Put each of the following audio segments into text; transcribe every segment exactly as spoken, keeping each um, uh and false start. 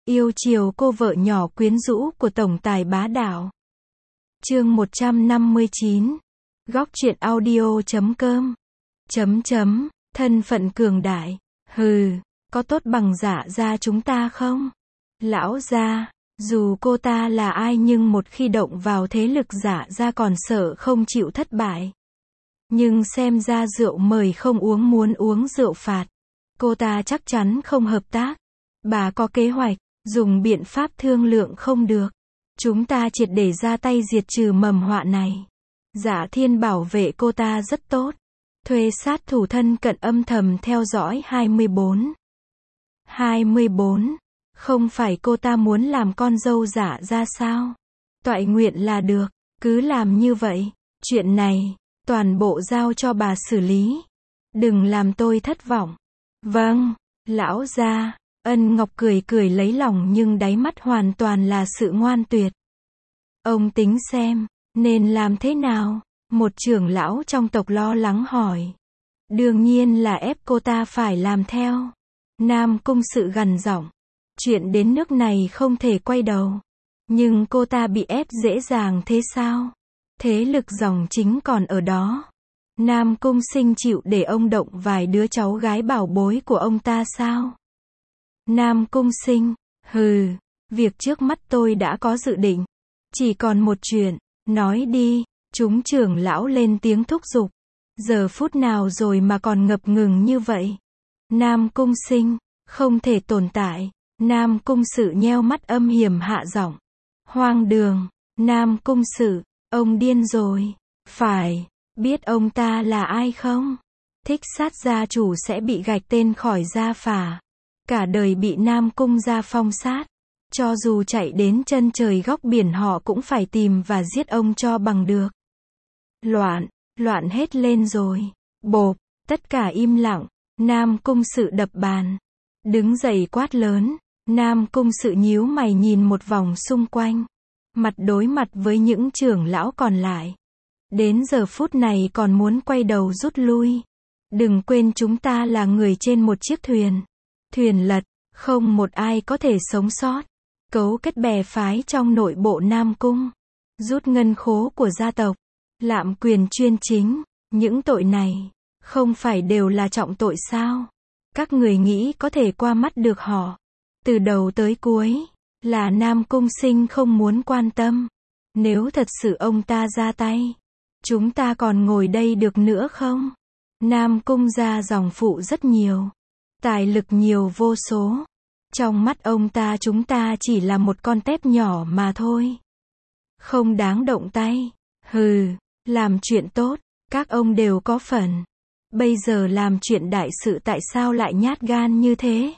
Yêu chiều cô vợ nhỏ quyến rũ của tổng tài bá đạo. Chương một trăm năm mươi chín. Góc truyện audio chấm com. Chấm chấm, thân phận cường đại. Hừ, có tốt bằng Dạ gia chúng ta không? Lão gia, dù cô ta là ai nhưng một khi động vào thế lực Dạ gia còn sợ không chịu thất bại. Nhưng xem ra rượu mời không uống muốn uống rượu phạt. Cô ta chắc chắn không hợp tác. Bà có kế hoạch, dùng biện pháp thương lượng không được. Chúng ta triệt để ra tay diệt trừ mầm họa này. Dạ Thiên bảo vệ cô ta rất tốt. Thuê sát thủ thân cận âm thầm theo dõi hai mươi bốn. hai mươi bốn. Không phải cô ta muốn làm con dâu Dạ gia sao? Toại nguyện là được, cứ làm như vậy. Chuyện này, toàn bộ giao cho bà xử lý. Đừng làm tôi thất vọng. Vâng, lão gia. Ân Ngọc cười cười lấy lòng nhưng đáy mắt hoàn toàn là sự ngoan tuyệt. Ông tính xem, nên làm thế nào? Một trưởng lão trong tộc lo lắng hỏi. Đương nhiên là ép cô ta phải làm theo. Nam Cung Sự gằn giọng. Chuyện đến nước này không thể quay đầu. Nhưng cô ta bị ép dễ dàng thế sao? Thế lực dòng chính còn ở đó. Nam Cung Sinh chịu để ông động vài đứa cháu gái bảo bối của ông ta sao? Nam Cung Sinh, hừ, việc trước mắt tôi đã có dự định. Chỉ còn một chuyện, nói đi, chúng trưởng lão lên tiếng thúc giục. Giờ phút nào rồi mà còn ngập ngừng như vậy? Nam Cung Sinh, không thể tồn tại. Nam Cung Sự nheo mắt âm hiểm hạ giọng. Hoang đường, Nam Cung Sự, ông điên rồi. Phải, biết ông ta là ai không? Thích Sát gia chủ sẽ bị gạch tên khỏi gia phả. Cả đời bị Nam Cung gia phong sát. Cho dù chạy đến chân trời góc biển họ cũng phải tìm và giết ông cho bằng được. Loạn, loạn hết lên rồi. Bộp, tất cả im lặng. Nam Cung Sự đập bàn. Đứng dậy quát lớn. Nam Cung Sự nhíu mày nhìn một vòng xung quanh. Mặt đối mặt với những trưởng lão còn lại. Đến giờ phút này còn muốn quay đầu rút lui. Đừng quên chúng ta là người trên một chiếc thuyền. Thuyền lật, không một ai có thể sống sót. Cấu kết bè phái trong nội bộ Nam Cung. Rút ngân khố của gia tộc. Lạm quyền chuyên chính. Những tội này, không phải đều là trọng tội sao? Các người nghĩ có thể qua mắt được họ. Từ đầu tới cuối, là Nam Cung Sinh không muốn quan tâm. Nếu thật sự ông ta ra tay, chúng ta còn ngồi đây được nữa không? Nam Cung gia dòng phụ rất nhiều. Tài lực nhiều vô số. Trong mắt ông ta chúng ta chỉ là một con tép nhỏ mà thôi. Không đáng động tay. Hừ, làm chuyện tốt, các ông đều có phần. Bây giờ làm chuyện đại sự tại sao lại nhát gan như thế?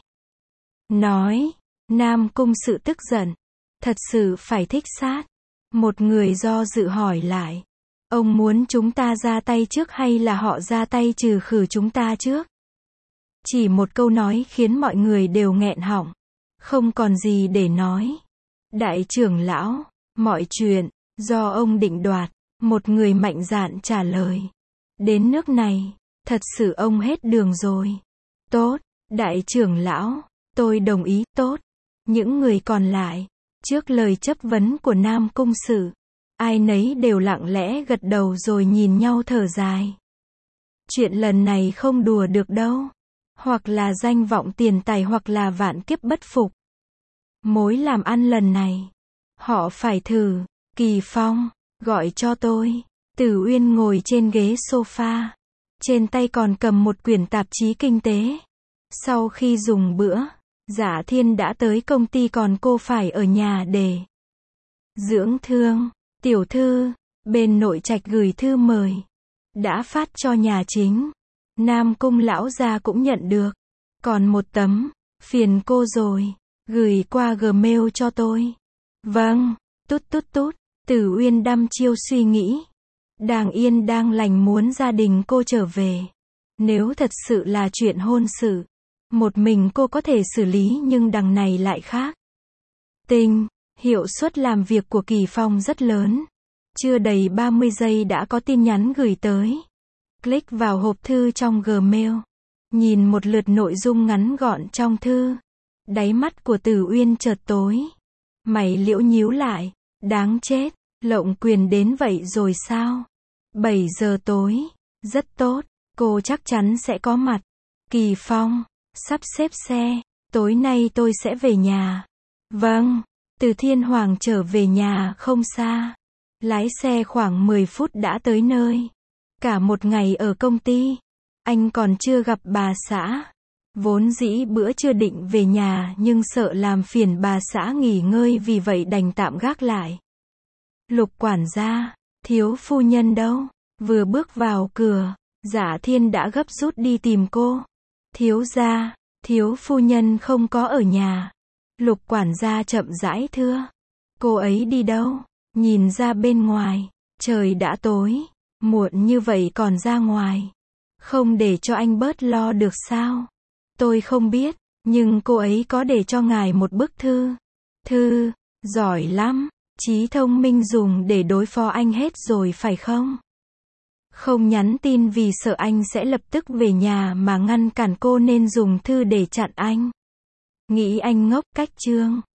Nói, Nam Cung Sự tức giận. Thật sự phải Thích Sát. Một người do dự hỏi lại. Ông muốn chúng ta ra tay trước hay là họ ra tay trừ khử chúng ta trước? Chỉ một câu nói khiến mọi người đều nghẹn họng. Không còn gì để nói. Đại trưởng lão, mọi chuyện, do ông định đoạt. Một người mạnh dạn trả lời. Đến nước này, thật sự ông hết đường rồi. Tốt, đại trưởng lão, tôi đồng ý, tốt. Những người còn lại, trước lời chất vấn của Nam Cung Sự, ai nấy đều lặng lẽ gật đầu rồi nhìn nhau thở dài. Chuyện lần này không đùa được đâu. Hoặc là danh vọng tiền tài hoặc là vạn kiếp bất phục. Mối làm ăn lần này, họ phải thử. Kỳ Phong, gọi cho tôi. Tử Uyên ngồi trên ghế sofa. Trên tay còn cầm một quyển tạp chí kinh tế. Sau khi dùng bữa, Dạ Thiên đã tới công ty còn cô phải ở nhà để dưỡng thương. Tiểu thư, bên nội trạch gửi thư mời. Đã phát cho nhà chính. Nam Cung lão gia cũng nhận được. Còn một tấm, phiền cô rồi. Gửi qua Gmail cho tôi. Vâng, tút tút tút. Tử Uyên đăm chiêu suy nghĩ. Đang yên đang lành muốn gia đình cô trở về. Nếu thật sự là chuyện hôn sự, một mình cô có thể xử lý nhưng đằng này lại khác. Tinh, hiệu suất làm việc của Kỳ Phong rất lớn. Chưa đầy ba mươi giây đã có tin nhắn gửi tới. Click vào hộp thư trong Gmail. Nhìn một lượt nội dung ngắn gọn trong thư. Đáy mắt của Tử Uyên chợt tối. Mày liễu nhíu lại. Đáng chết, Lộng Quyền đến vậy rồi sao? bảy giờ tối. Rất tốt, cô chắc chắn sẽ có mặt. Kỳ Phong, sắp xếp xe. Tối nay tôi sẽ về nhà. Vâng, từ Thiên Hoàng trở về nhà không xa. Lái xe khoảng mười phút đã tới nơi. Cả một ngày ở công ty, anh còn chưa gặp bà xã. Vốn dĩ bữa chưa định về nhà nhưng sợ làm phiền bà xã nghỉ ngơi vì vậy đành tạm gác lại. Lục quản gia, thiếu phu nhân đâu? Vừa bước vào cửa, Dạ Thiên đã gấp rút đi tìm cô. Thiếu gia, thiếu phu nhân không có ở nhà. Lục quản gia chậm rãi thưa. Cô ấy đi đâu? Nhìn ra bên ngoài, trời đã tối, muộn như vậy còn ra ngoài. Không để cho anh bớt lo được sao? Tôi không biết, nhưng cô ấy có để cho ngài một bức thư. Thư, giỏi lắm, trí thông minh dùng để đối phó anh hết rồi phải không? Không nhắn tin vì sợ anh sẽ lập tức về nhà mà ngăn cản cô nên dùng thư để chặn anh. Nghĩ anh ngốc cách trương.